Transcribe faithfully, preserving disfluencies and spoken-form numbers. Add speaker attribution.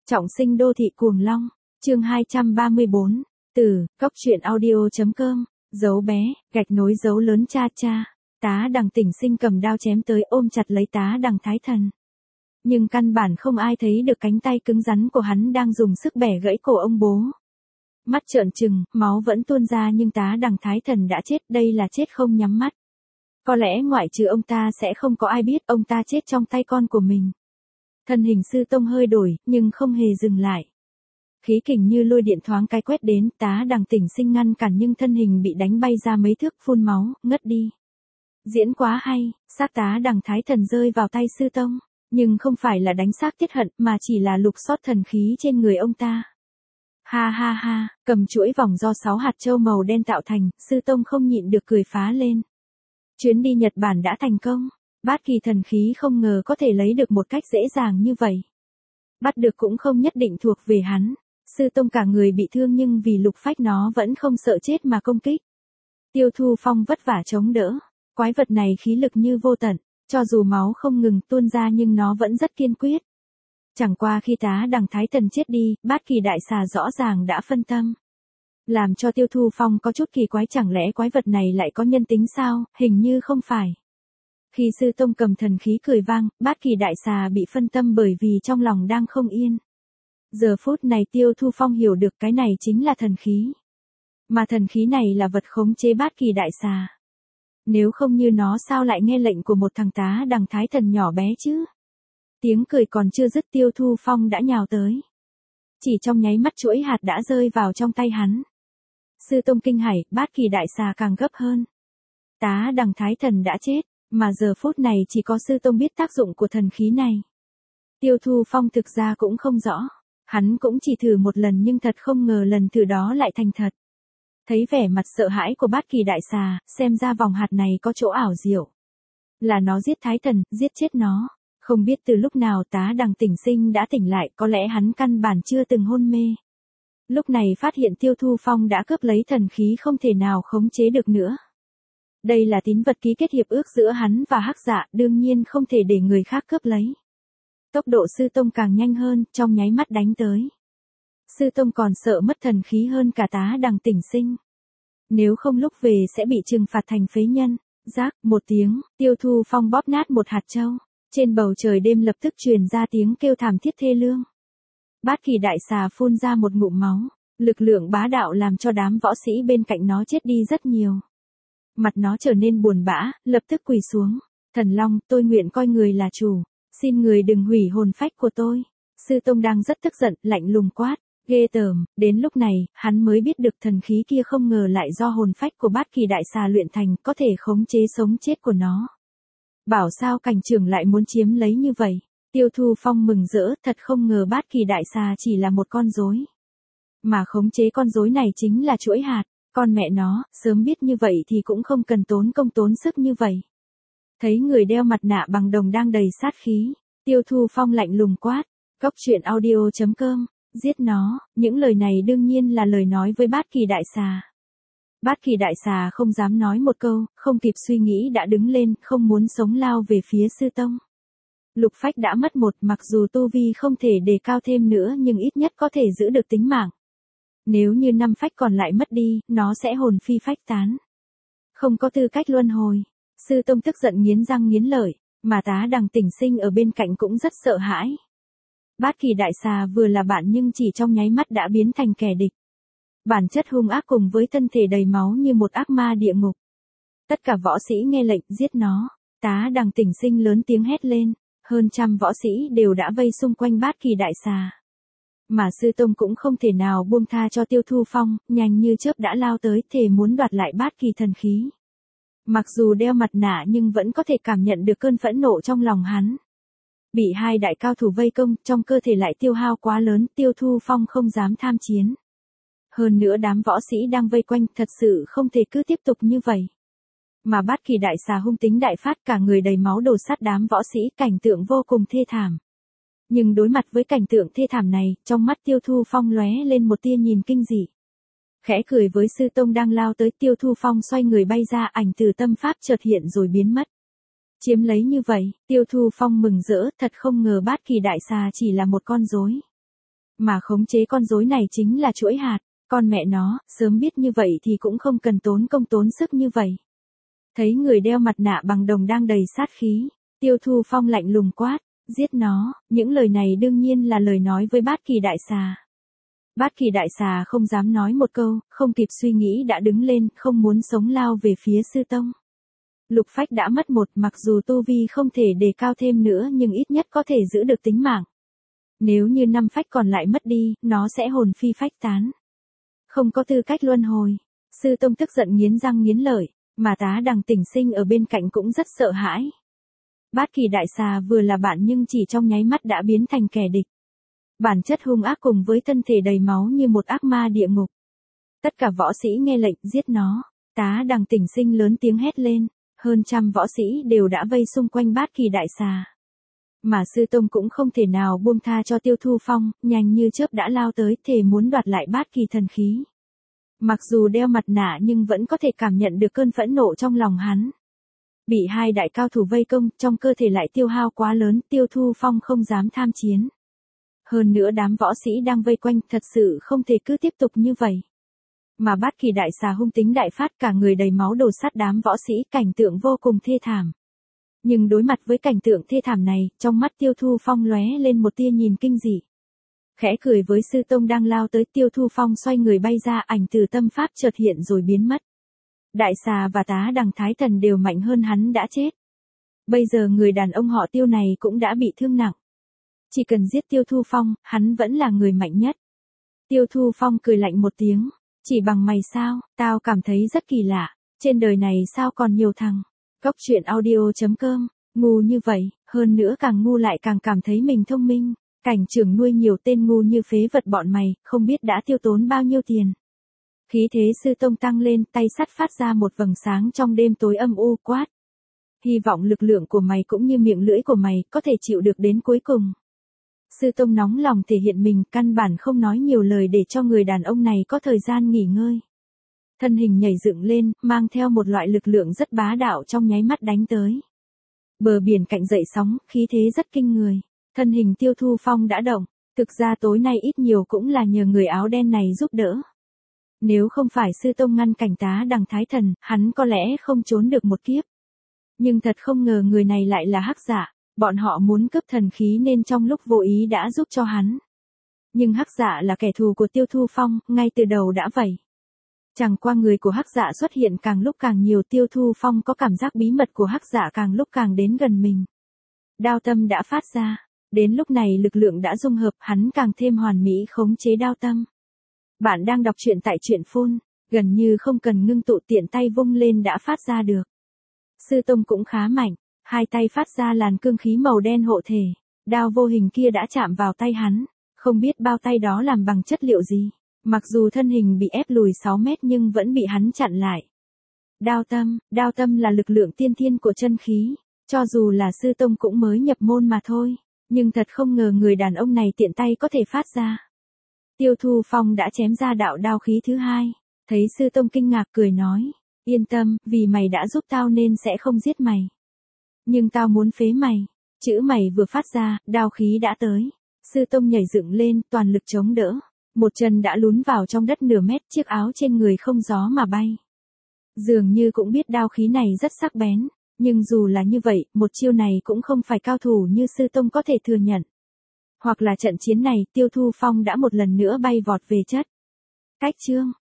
Speaker 1: Trọng sinh đô thị cuồng long, chương hai trăm ba mươi bốn, từ, cốc truyện audio.com, dấu bé, gạch nối dấu lớn cha cha, Tá Đằng Tỉnh Sinh cầm đao chém tới ôm chặt lấy Tá Đằng Thái Thần. Nhưng căn bản không ai thấy được cánh tay cứng rắn của hắn đang dùng sức bẻ gãy cổ ông bố. Mắt trợn trừng, máu vẫn tuôn ra nhưng Tá Đằng Thái Thần đã chết, đây là chết không nhắm mắt. Có lẽ ngoại trừ ông ta sẽ không có ai biết ông ta chết trong tay con của mình. Thân hình Sư Tông hơi đổi, nhưng không hề dừng lại. Khí kình như lôi điện thoáng cái quét đến, Tá Đằng Tỉnh Sinh ngăn cản nhưng thân hình bị đánh bay ra mấy thước, phun máu, ngất đi. Diễn quá hay, xác Tá Đằng Thái Thần rơi vào tay Sư Tông, nhưng không phải là đánh xác tiết hận mà chỉ là lục soát thần khí trên người ông ta. Ha ha ha, cầm chuỗi vòng do sáu hạt châu màu đen tạo thành, Sư Tông không nhịn được cười phá lên. Chuyến đi Nhật Bản đã thành công. Bát kỳ thần khí không ngờ có thể lấy được một cách dễ dàng như vậy. Bắt được cũng không nhất định thuộc về hắn. Sư Tông cả người bị thương nhưng vì lục phách nó vẫn không sợ chết mà công kích. Tiêu Thu Phong vất vả chống đỡ. Quái vật này khí lực như vô tận, cho dù máu không ngừng tuôn ra nhưng nó vẫn rất kiên quyết. Chẳng qua khi Tá Đằng Thái Thần chết đi, bát kỳ đại xà rõ ràng đã phân tâm. Làm cho Tiêu Thu Phong có chút kỳ quái, chẳng lẽ quái vật này lại có nhân tính sao, hình như không phải. Khi Sư Tông cầm thần khí cười vang, bát kỳ đại xà bị phân tâm bởi vì trong lòng đang không yên. Giờ phút này Tiêu Thu Phong hiểu được cái này chính là thần khí. Mà thần khí này là vật khống chế bát kỳ đại xà. Nếu không như nó sao lại nghe lệnh của một thằng Tá Đằng Thái Thần nhỏ bé chứ? Tiếng cười còn chưa dứt Tiêu Thu Phong đã nhào tới. Chỉ trong nháy mắt chuỗi hạt đã rơi vào trong tay hắn. Sư Tông kinh hãi, bát kỳ đại xà càng gấp hơn. Tá Đằng Thái Thần đã chết. Mà giờ phút này chỉ có Sư Tông biết tác dụng của thần khí này. Tiêu Thu Phong thực ra cũng không rõ. Hắn cũng chỉ thử một lần nhưng thật không ngờ lần thử đó lại thành thật. Thấy vẻ mặt sợ hãi của bát kỳ đại xà, xem ra vòng hạt này có chỗ ảo diệu. Là nó giết Thái Thần, giết chết nó. Không biết từ lúc nào Tá Đằng Tỉnh Sinh đã tỉnh lại, có lẽ hắn căn bản chưa từng hôn mê. Lúc này phát hiện Tiêu Thu Phong đã cướp lấy thần khí không thể nào khống chế được nữa. Đây là tín vật ký kết hiệp ước giữa hắn và Hắc Dạ, đương nhiên không thể để người khác cướp lấy. Tốc độ Sư Tông càng nhanh hơn, trong nháy mắt đánh tới. Sư Tông còn sợ mất thần khí hơn cả Tá Đằng Tỉnh Sinh. Nếu không lúc về sẽ bị trừng phạt thành phế nhân. Rác, một tiếng, Tiêu Thu Phong bóp nát một hạt châu. Trên bầu trời đêm lập tức truyền ra tiếng kêu thảm thiết thê lương. Bát kỳ đại xà phun ra một ngụm máu. Lực lượng bá đạo làm cho đám võ sĩ bên cạnh nó chết đi rất nhiều. Mặt nó trở nên buồn bã, lập tức quỳ xuống. Thần Long, tôi nguyện coi người là chủ. Xin người đừng hủy hồn phách của tôi. Sư Tông đang rất tức giận, lạnh lùng quát. Ghê tởm, đến lúc này, hắn mới biết được thần khí kia không ngờ lại do hồn phách của bát kỳ đại xà luyện thành, có thể khống chế sống chết của nó. Bảo sao cảnh trưởng lại muốn chiếm lấy như vậy. Tiêu Thu Phong mừng rỡ, thật không ngờ bát kỳ đại xà chỉ là một con rối. Mà khống chế con rối này chính là chuỗi hạt. Con mẹ nó, sớm biết như vậy thì cũng không cần tốn công tốn sức như vậy. Thấy người đeo mặt nạ bằng đồng đang đầy sát khí, Tiêu Thu Phong lạnh lùng quát, cốc truyện audio.com, giết nó, những lời này đương nhiên là lời nói với bát kỳ đại xà. Bát kỳ đại xà không dám nói một câu, không kịp suy nghĩ đã đứng lên, không muốn sống lao về phía Sư Tông. Lục phách đã mất một, mặc dù tu vi không thể đề cao thêm nữa nhưng ít nhất có thể giữ được tính mạng. Nếu như năm phách còn lại mất đi, nó sẽ hồn phi phách tán. Không có tư cách luân hồi. Sư Tông tức giận nghiến răng nghiến lợi, mà Tá Đằng Tỉnh Sinh ở bên cạnh cũng rất sợ hãi. Bát kỳ đại xà vừa là bạn nhưng chỉ trong nháy mắt đã biến thành kẻ địch. Bản chất hung ác cùng với thân thể đầy máu như một ác ma địa ngục. Tất cả võ sĩ nghe lệnh giết nó. Tá Đằng Tỉnh Sinh lớn tiếng hét lên, hơn trăm võ sĩ đều đã vây xung quanh bát kỳ đại xà. Mà Sư Tông cũng không thể nào buông tha cho Tiêu Thu Phong, nhanh như chớp đã lao tới thề muốn đoạt lại bát kỳ thần khí. Mặc dù đeo mặt nạ nhưng vẫn có thể cảm nhận được cơn phẫn nộ trong lòng hắn. Bị hai đại cao thủ vây công, trong cơ thể lại tiêu hao quá lớn, Tiêu Thu Phong không dám tham chiến. Hơn nữa đám võ sĩ đang vây quanh thật sự không thể cứ tiếp tục như vậy. Mà bát kỳ đại xà hung tính đại phát, cả người đầy máu đổ sát đám võ sĩ, cảnh tượng vô cùng thê thảm. Nhưng đối mặt với cảnh tượng thê thảm này, trong mắt Tiêu Thu Phong lóe lên một tia nhìn kinh dị. Khẽ cười với Sư Tông đang lao tới, Tiêu Thu Phong xoay người bay ra, ảnh từ tâm pháp chợt hiện rồi biến mất. Chiếm lấy như vậy, Tiêu Thu Phong mừng rỡ, thật không ngờ bát kỳ đại xà chỉ là một con rối. Mà khống chế con rối này chính là chuỗi hạt, con mẹ nó, sớm biết như vậy thì cũng không cần tốn công tốn sức như vậy. Thấy người đeo mặt nạ bằng đồng đang đầy sát khí, Tiêu Thu Phong lạnh lùng quát, giết nó, những lời này đương nhiên là lời nói với Bát Kỳ đại xà. Bát Kỳ đại xà không dám nói một câu, không kịp suy nghĩ đã đứng lên, không muốn sống lao về phía sư tông. Lục phách đã mất một, mặc dù tu vi không thể đề cao thêm nữa nhưng ít nhất có thể giữ được tính mạng. Nếu như năm phách còn lại mất đi, nó sẽ hồn phi phách tán. Không có tư cách luân hồi. Sư tông tức giận nghiến răng nghiến lợi, mà Tá Đằng Tỉnh Sinh ở bên cạnh cũng rất sợ hãi. Bát Kỳ đại xà vừa là bạn nhưng chỉ trong nháy mắt đã biến thành kẻ địch. Bản chất hung ác cùng với thân thể đầy máu như một ác ma địa ngục. Tất cả võ sĩ nghe lệnh giết nó, Tá Đằng Tỉnh Sinh lớn tiếng hét lên, hơn trăm võ sĩ đều đã vây xung quanh Bát Kỳ đại xà. Mà sư tông cũng không thể nào buông tha cho Tiêu Thu Phong, nhanh như chớp đã lao tới thề muốn đoạt lại Bát Kỳ thần khí. Mặc dù đeo mặt nạ nhưng vẫn có thể cảm nhận được cơn phẫn nộ trong lòng hắn. Bị hai đại cao thủ vây công, trong cơ thể lại tiêu hao quá lớn, Tiêu Thu Phong không dám tham chiến. Hơn nữa đám võ sĩ đang vây quanh thật sự không thể cứ tiếp tục như vậy. Mà Bát Kỳ đại xà hung tính đại phát, cả người đầy máu đổ sát đám võ sĩ, cảnh tượng vô cùng thê thảm. Nhưng đối mặt với cảnh tượng thê thảm này, trong mắt Tiêu Thu Phong lóe lên một tia nhìn kinh dị. Khẽ cười với sư tông đang lao tới, Tiêu Thu Phong xoay người bay ra, ảnh từ tâm pháp chợt hiện rồi biến mất. Đại xà và Tá Đằng Thái Thần đều mạnh hơn hắn đã chết. Bây giờ người đàn ông họ Tiêu này cũng đã bị thương nặng. Chỉ cần giết Tiêu Thu Phong, hắn vẫn là người mạnh nhất. Tiêu Thu Phong cười lạnh một tiếng, chỉ bằng mày sao, tao cảm thấy rất kỳ lạ, trên đời này sao còn nhiều thằng. Cốc truyện audio chấm com, ngu như vậy, hơn nữa càng ngu lại càng cảm thấy mình thông minh. Cảnh trưởng nuôi nhiều tên ngu như phế vật bọn mày, không biết đã tiêu tốn bao nhiêu tiền. Khí thế sư tông tăng lên, tay sắt phát ra một vầng sáng trong đêm tối âm u, quát. Hy vọng lực lượng của mày cũng như miệng lưỡi của mày, có thể chịu được đến cuối cùng. Sư tông nóng lòng thể hiện mình, căn bản không nói nhiều lời để cho người đàn ông này có thời gian nghỉ ngơi. Thân hình nhảy dựng lên, mang theo một loại lực lượng rất bá đạo trong nháy mắt đánh tới. Bờ biển cạnh dậy sóng, khí thế rất kinh người. Thân hình Tiêu Thu Phong đã động, thực ra tối nay ít nhiều cũng là nhờ người áo đen này giúp đỡ. Nếu không phải sư tông ngăn cảnh Tá Đằng Thái Thần, hắn có lẽ không trốn được một kiếp. Nhưng thật không ngờ người này lại là Hắc Dạ, bọn họ muốn cướp thần khí nên trong lúc vô ý đã giúp cho hắn. Nhưng Hắc Dạ là kẻ thù của Tiêu Thu Phong, ngay từ đầu đã vậy. Chẳng qua người của Hắc Dạ xuất hiện càng lúc càng nhiều, Tiêu Thu Phong có cảm giác bí mật của Hắc Dạ càng lúc càng đến gần mình. Đao tâm đã phát ra, đến lúc này lực lượng đã dung hợp, hắn càng thêm hoàn mỹ khống chế đao tâm. Bạn đang đọc truyện tại truyện phun, gần như không cần ngưng tụ, tiện tay vung lên đã phát ra được. Sư tông cũng khá mạnh, hai tay phát ra làn cương khí màu đen hộ thể, đao vô hình kia đã chạm vào tay hắn, không biết bao tay đó làm bằng chất liệu gì. Mặc dù thân hình bị ép lùi sáu mét nhưng vẫn bị hắn chặn lại. Đao tâm, đao tâm là lực lượng tiên thiên của chân khí, cho dù là sư tông cũng mới nhập môn mà thôi, nhưng thật không ngờ người đàn ông này tiện tay có thể phát ra. Tiêu Thu Phong đã chém ra đạo đao khí thứ hai, thấy sư tông kinh ngạc cười nói, yên tâm, vì mày đã giúp tao nên sẽ không giết mày. Nhưng tao muốn phế mày, chữ mày vừa phát ra, đao khí đã tới. Sư tông nhảy dựng lên, toàn lực chống đỡ. Một chân đã lún vào trong đất nửa mét, chiếc áo trên người không gió mà bay. Dường như cũng biết đao khí này rất sắc bén, nhưng dù là như vậy, một chiêu này cũng không phải cao thủ như sư tông có thể thừa nhận. Hoặc là trận chiến này, Tiêu Thu Phong đã một lần nữa bay vọt về chất. Cách chương.